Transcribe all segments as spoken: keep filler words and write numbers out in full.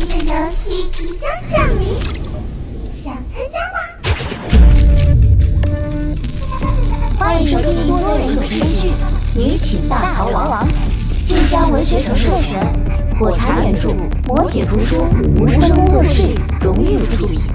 的游戏即将降临，想参加吗？ 欢迎收听多人有声剧《女寝大逃亡》，晋江文学城授权，火柴原著，磨铁图书，无声工作室荣誉出品。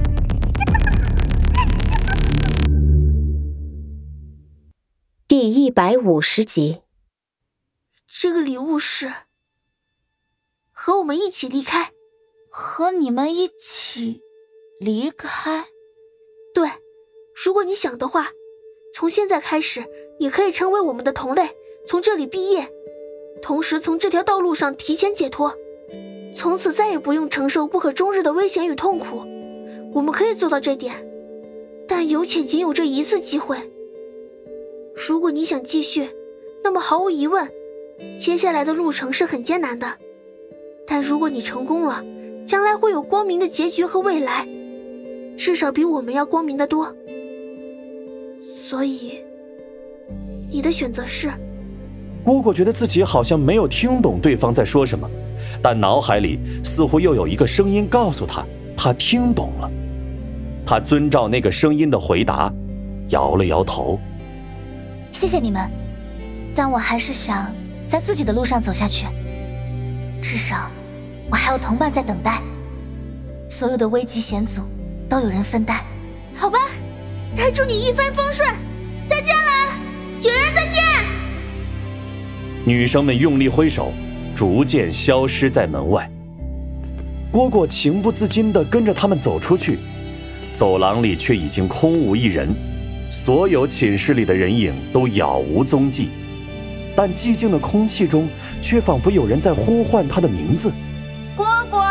第一百五十集。 这个礼物是和我们一起离开。 和你们一起离开？ 对，如果你想的话，从现在开始你可以成为我们的同类，从这里毕业，同时从这条道路上提前解脱，从此再也不用承受不可终日的危险与痛苦。我们可以做到这点，但有且仅有这一次机会。如果你想继续，那么毫无疑问，接下来的路程是很艰难的，但如果你成功了，将来会有光明的结局和未来，至少比我们要光明得多。所以你的选择是？ 蝈蝈觉得自己好像没有听懂对方在说什么，但脑海里似乎又有一个声音告诉他，他听懂了。他遵照那个声音的回答，摇了摇头。 谢谢你们，但我还是想在自己的路上走下去，至少我还有同伴在等待，所有的危急险阻都有人分担。 好吧，那祝你一帆风顺，再见了，有人再见。 女生们用力挥手，逐渐消失在门外。蝈蝈情不自禁地跟着他们走出去，走廊里却已经空无一人，所有寝室里的人影都杳无踪迹，但寂静的空气中却仿佛有人在呼唤他的名字。 蝈蝈，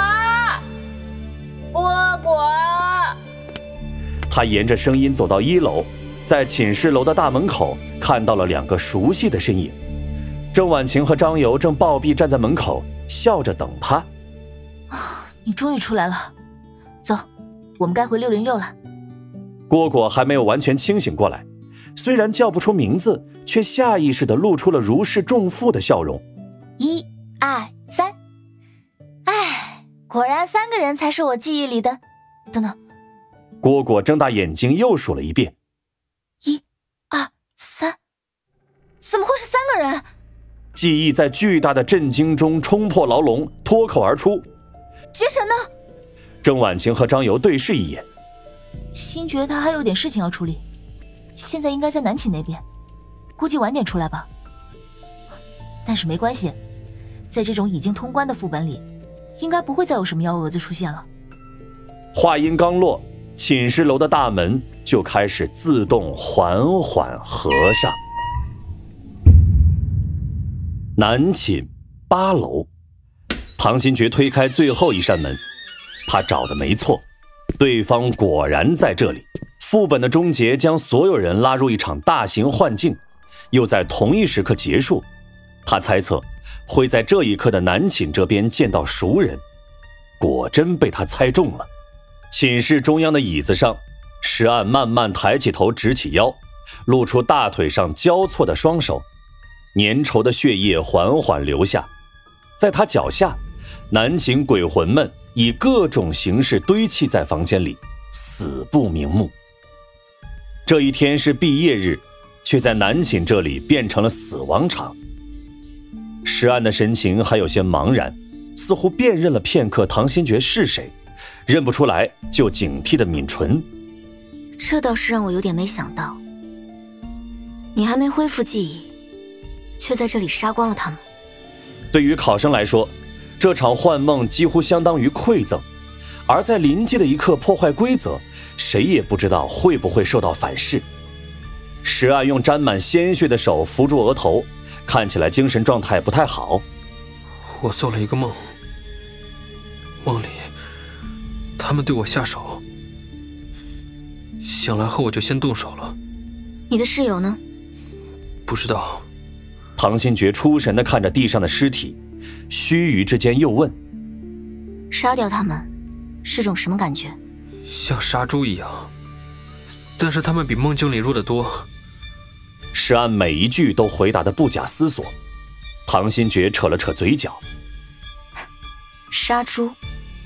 蝈蝈。 他沿着声音走到一楼，在寝室楼的大门口看到了两个熟悉的身影。郑婉晴和张游正暴毙站在门口，笑着等他。 啊，你终于出来了，走，我们该回六零六了。 蝈蝈还没有完全清醒过来，虽然叫不出名字，却下意识地露出了如释重负的笑容。 一二三，哎，果然三个人才是我记忆里的。等等， 蝈蝈睁大眼睛又数了一遍， 一二三，怎么会是三个人？ 记忆在巨大的震惊中冲破牢笼，脱口而出。 绝神呢？ 郑婉晴和张游对视一眼。 星爵他还有点事情要处理，现在应该在南寝那边，估计晚点出来吧。但是没关系，在这种已经通关的副本里，应该不会再有什么幺蛾子出现了。 话音刚落，寝室楼的大门就开始自动缓缓合上。南寝八楼，唐新觉推开最后一扇门，他找的没错，对方果然在这里。副本的终结将所有人拉入一场大型幻境，又在同一时刻结束。他猜测会在这一刻的南寝这边见到熟人，果真被他猜中了。寝室中央的椅子上，石岸慢慢抬起头，直起腰，露出大腿上交错的双手，粘稠的血液缓缓流下。在他脚下，南寝鬼魂们以各种形式堆砌在房间里，死不瞑目。这一天是毕业日，却在南寝这里变成了死亡场。石岸的神情还有些茫然，似乎辨认了片刻唐新觉是谁，认不出来就警惕地抿唇。 这倒是让我有点没想到，你还没恢复记忆，却在这里杀光了他们。 对于考生来说，这场幻梦几乎相当于馈赠，而在临界的一刻破坏规则，谁也不知道会不会受到反噬。石岸用沾满鲜血的手扶住额头，看起来精神状态不太好。 我做了一个梦，梦里他们对我下手，醒来后我就先动手了。 你的室友呢？ 不知道。 唐新觉出神地看着地上的尸体，须臾之间又问： 杀掉他们是种什么感觉？ 像杀猪一样，但是他们比梦境里弱得多。 石岸每一句都回答得不假思索。唐新觉扯了扯嘴角， 杀猪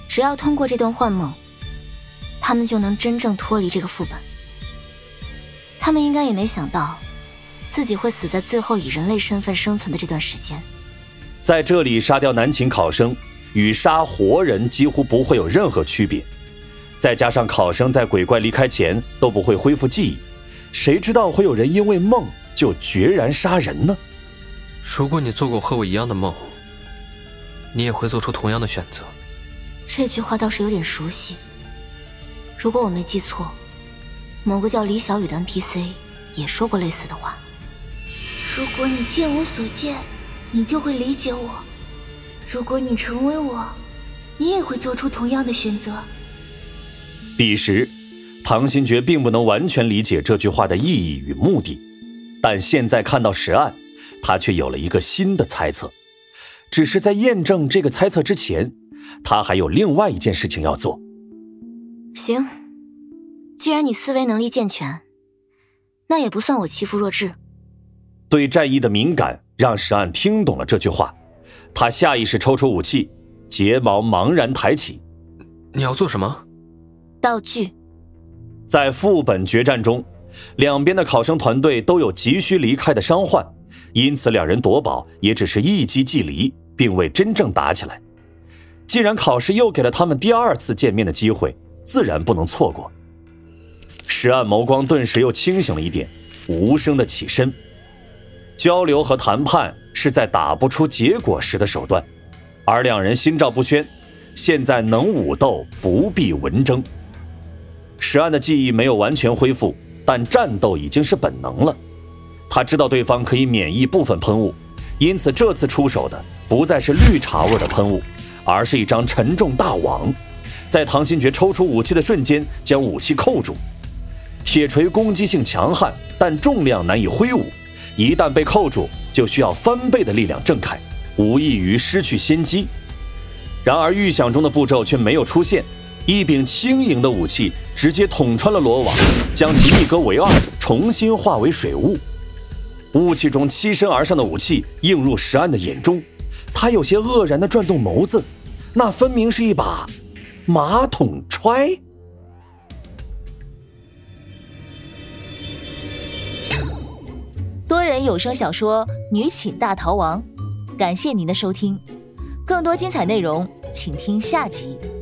只要通过这段幻梦，他们就能真正脱离这个副本。他们应该也没想到，自己会死在最后以人类身份生存的这段时间。 在这里杀掉南秦考生，与杀活人几乎不会有任何区别。再加上考生在鬼怪离开前都不会恢复记忆，谁知道会有人因为梦就决然杀人呢？ 如果你做过和我一样的梦，你也会做出同样的选择。 这句话倒是有点熟悉。如果我没记错，某个叫李小雨的 N P C 也说过类似的话。 如果你见我所见，你就会理解我；如果你成为我，你也会做出同样的选择。 彼时，唐新觉并不能完全理解这句话的意义与目的，但现在看到实案，他却有了一个新的猜测。只是在验证这个猜测之前，他还有另外一件事情要做。 行，既然你思维能力健全，那也不算我欺负弱智。 对战役的敏感让石岸听懂了这句话，他下意识抽出武器，睫毛茫然抬起。 你要做什么？ 道具。 在副本决战中，两边的考生团队都有急需离开的伤患，因此两人夺宝也只是一击即离，并未真正打起来。既然考试又给了他们第二次见面的机会，自然不能错过。石岸眸光顿时又清醒了一点，无声的起身。交流和谈判是在打不出结果时的手段，而两人心照不宣，现在能武斗不必文争。石岸的记忆没有完全恢复，但战斗已经是本能了。他知道对方可以免疫部分喷雾，因此这次出手的不再是绿茶味的喷雾，而是一张沉重大网。在唐新觉抽出武器的瞬间，将武器扣住。铁锤攻击性强悍，但重量难以挥舞，一旦被扣住，就需要翻倍的力量挣开，无异于失去先机。然而预想中的步骤却没有出现，一柄轻盈的武器直接捅穿了罗网，将其一割为二，重新化为水雾。雾气中欺身而上的武器映入石岸的眼中，他有些愕然地转动眸子，那分明是一把马桶揣。 多人有声小说《女寝大逃亡》，感谢您的收听，更多精彩内容请听下集。